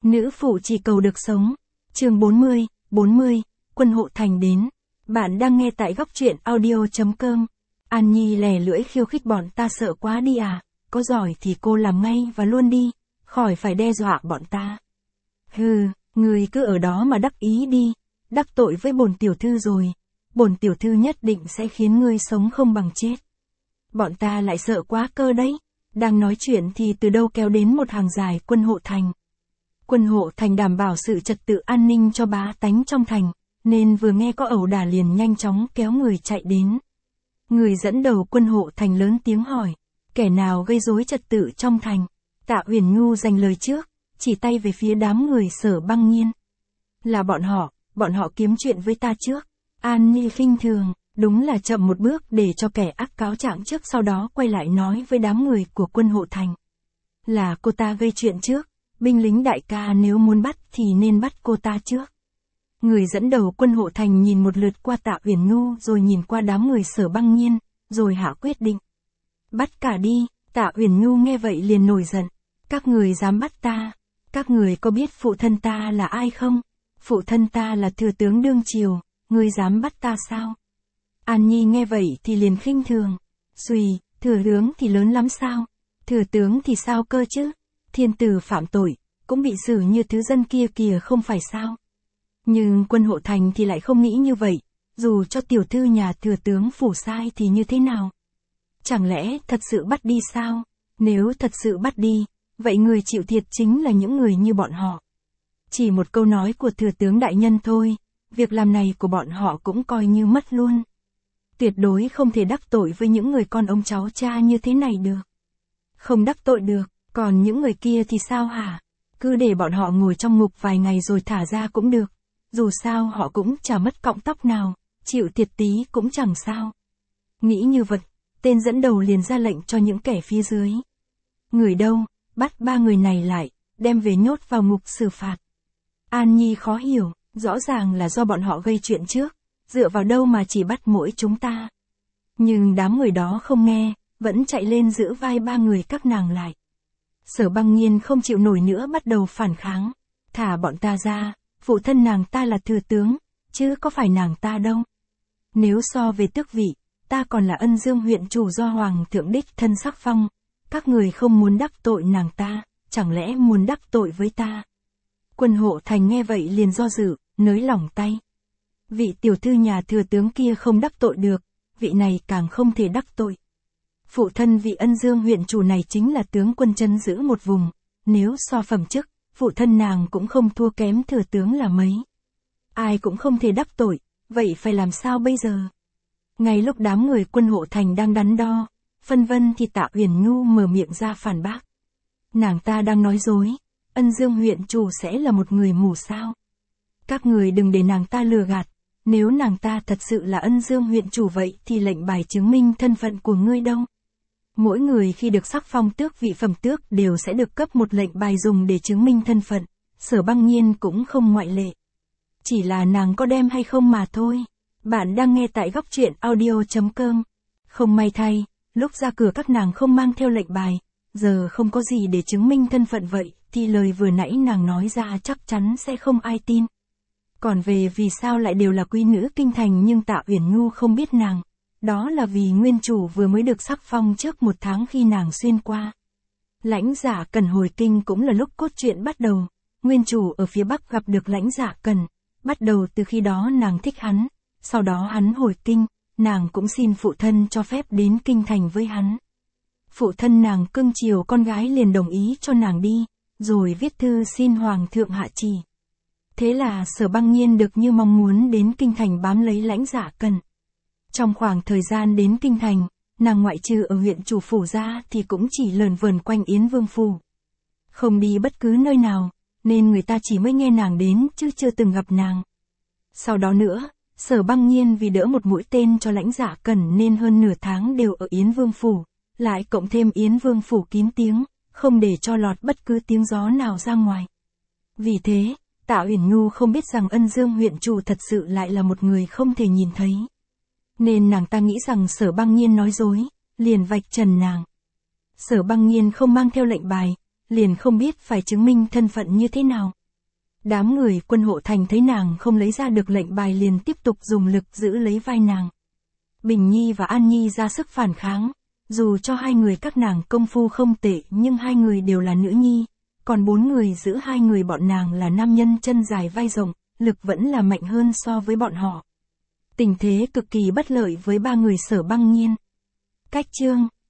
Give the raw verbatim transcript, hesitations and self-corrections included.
Nữ phụ chỉ cầu được sống. Chương bốn mươi, bốn mươi, Quân hộ thành đến. Bạn đang nghe tại góc truyện audio chấm com. An Nhi lè lưỡi khiêu khích bọn ta sợ quá đi à, có giỏi thì cô làm ngay và luôn đi, khỏi phải đe dọa bọn ta. Hừ, người cứ ở đó mà đắc ý đi, đắc tội với bổn tiểu thư rồi, bổn tiểu thư nhất định sẽ khiến ngươi sống không bằng chết. Bọn ta lại sợ quá cơ đấy. Đang nói chuyện thì từ đâu kéo đến một hàng dài quân hộ thành. Quân hộ thành đảm bảo sự trật tự an ninh cho bá tánh trong thành, nên vừa nghe có ẩu đả liền nhanh chóng kéo người chạy đến. Người dẫn đầu quân hộ thành lớn tiếng hỏi, kẻ nào gây rối trật tự trong thành? Tạ Uyển Nhu giành lời trước, chỉ tay về phía đám người Sở Băng Nhiên. Là bọn họ, bọn họ kiếm chuyện với ta trước. An Nhi khinh thường, đúng là chậm một bước để cho kẻ ác cáo trạng trước, sau đó quay lại nói với đám người của quân hộ thành. Là cô ta gây chuyện trước, binh lính đại ca nếu muốn bắt thì nên bắt cô ta trước. Người dẫn đầu quân hộ thành nhìn một lượt qua Tạ Uyển Nhu rồi nhìn qua đám người Sở Băng Nhiên, rồi hạ quyết định. Bắt cả đi. Tạ Uyển Nhu nghe vậy liền nổi giận. Các người dám bắt ta? Các người có biết phụ thân ta là ai không? Phụ thân ta là thừa tướng đương triều, ngươi dám bắt ta sao? An Nhi nghe vậy thì liền khinh thường. Xùy, thừa tướng thì lớn lắm sao? Thừa tướng thì sao cơ chứ? Thiên tử phạm tội, cũng bị xử như thứ dân kia kìa không phải sao? Nhưng quân hộ thành thì lại không nghĩ như vậy, dù cho tiểu thư nhà thừa tướng phủ sai thì như thế nào? Chẳng lẽ thật sự bắt đi sao? Nếu thật sự bắt đi, vậy người chịu thiệt chính là những người như bọn họ. Chỉ một câu nói của thừa tướng đại nhân thôi, việc làm này của bọn họ cũng coi như mất luôn. Tuyệt đối không thể đắc tội với những người con ông cháu cha như thế này được. Không đắc tội được, còn những người kia thì sao hả? Cứ để bọn họ ngồi trong ngục vài ngày rồi thả ra cũng được. Dù sao họ cũng chả mất cọng tóc nào, chịu thiệt tí cũng chẳng sao. Nghĩ như vậy, tên dẫn đầu liền ra lệnh cho những kẻ phía dưới. Người đâu, bắt ba người này lại, đem về nhốt vào ngục xử phạt. An Nhi khó hiểu, rõ ràng là do bọn họ gây chuyện trước, dựa vào đâu mà chỉ bắt mỗi chúng ta. Nhưng đám người đó không nghe, vẫn chạy lên giữ vai ba người các nàng lại. Sở Băng Nhiên không chịu nổi nữa bắt đầu phản kháng. Thả bọn ta ra, phụ thân nàng ta là thừa tướng, chứ có phải nàng ta đâu. Nếu so về tước vị, ta còn là Ân Dương huyện chủ do hoàng thượng đích thân sắc phong. Các người không muốn đắc tội nàng ta, chẳng lẽ muốn đắc tội với ta? Quân hộ thành nghe vậy liền do dự, nới lỏng tay. Vị tiểu thư nhà thừa tướng kia không đắc tội được, vị này càng không thể đắc tội. Phụ thân vị Ân Dương huyện chủ này chính là tướng quân trấn giữ một vùng, nếu so phẩm chức, phụ thân nàng cũng không thua kém thừa tướng là mấy. Ai cũng không thể đắc tội, vậy phải làm sao bây giờ? Ngay lúc đám người quân hộ thành đang đắn đo, phân vân thì Tạ Uyển Nhu mở miệng ra phản bác. Nàng ta đang nói dối, Ân Dương huyện chủ sẽ là một người mù sao? Các người đừng để nàng ta lừa gạt, nếu nàng ta thật sự là Ân Dương huyện chủ vậy thì lệnh bài chứng minh thân phận của ngươi đâu? Mỗi người khi được sắc phong tước vị phẩm tước đều sẽ được cấp một lệnh bài dùng để chứng minh thân phận, Sở Băng Nhiên cũng không ngoại lệ. Chỉ là nàng có đem hay không mà thôi. Bạn đang nghe tại góc truyện audio chấm com. Không may thay, lúc ra cửa các nàng không mang theo lệnh bài, giờ không có gì để chứng minh thân phận vậy, thì lời vừa nãy nàng nói ra chắc chắn sẽ không ai tin. Còn về vì sao lại đều là quý nữ kinh thành nhưng Tạ Uyển Nhu không biết nàng, đó là vì nguyên chủ vừa mới được sắc phong trước một tháng khi nàng xuyên qua. Lãnh Giả Cần hồi kinh cũng là lúc cốt truyện bắt đầu, nguyên chủ ở phía Bắc gặp được Lãnh Giả Cần, bắt đầu từ khi đó nàng thích hắn, sau đó hắn hồi kinh, nàng cũng xin phụ thân cho phép đến kinh thành với hắn. Phụ thân nàng cưng chiều con gái liền đồng ý cho nàng đi, rồi viết thư xin hoàng thượng hạ chỉ. Thế là Sở Băng Nhiên được như mong muốn đến kinh thành bám lấy Lãnh Giả Cần. Trong khoảng thời gian đến kinh thành, nàng ngoại trừ ở huyện chủ phủ ra thì cũng chỉ lờn vờn quanh Yến Vương phủ. Không đi bất cứ nơi nào, nên người ta chỉ mới nghe nàng đến chứ chưa từng gặp nàng. Sau đó nữa, Sở Băng Nhiên vì đỡ một mũi tên cho Lãnh Giả Cần nên hơn nửa tháng đều ở Yến Vương phủ, lại cộng thêm Yến Vương phủ kín tiếng, không để cho lọt bất cứ tiếng gió nào ra ngoài. Vì thế, Tạ Uyển Nhu không biết rằng Ân Dương huyện chủ thật sự lại là một người không thể nhìn thấy. Nên nàng ta nghĩ rằng Sở Băng Nhiên nói dối, liền vạch trần nàng. Sở Băng Nhiên không mang theo lệnh bài, liền không biết phải chứng minh thân phận như thế nào, Đám người quân hộ thành thấy nàng không lấy ra được lệnh bài liền tiếp tục dùng lực giữ lấy vai nàng. Bình Nhi và An Nhi ra sức phản kháng. Dù cho hai người các nàng công phu không tệ nhưng hai người đều là nữ nhi. Còn bốn người giữ hai người bọn nàng là nam nhân chân dài vai rộng, lực vẫn là mạnh hơn so với bọn họ. Tình thế cực kỳ bất lợi với ba người Sở Băng Nhiên. Cách chương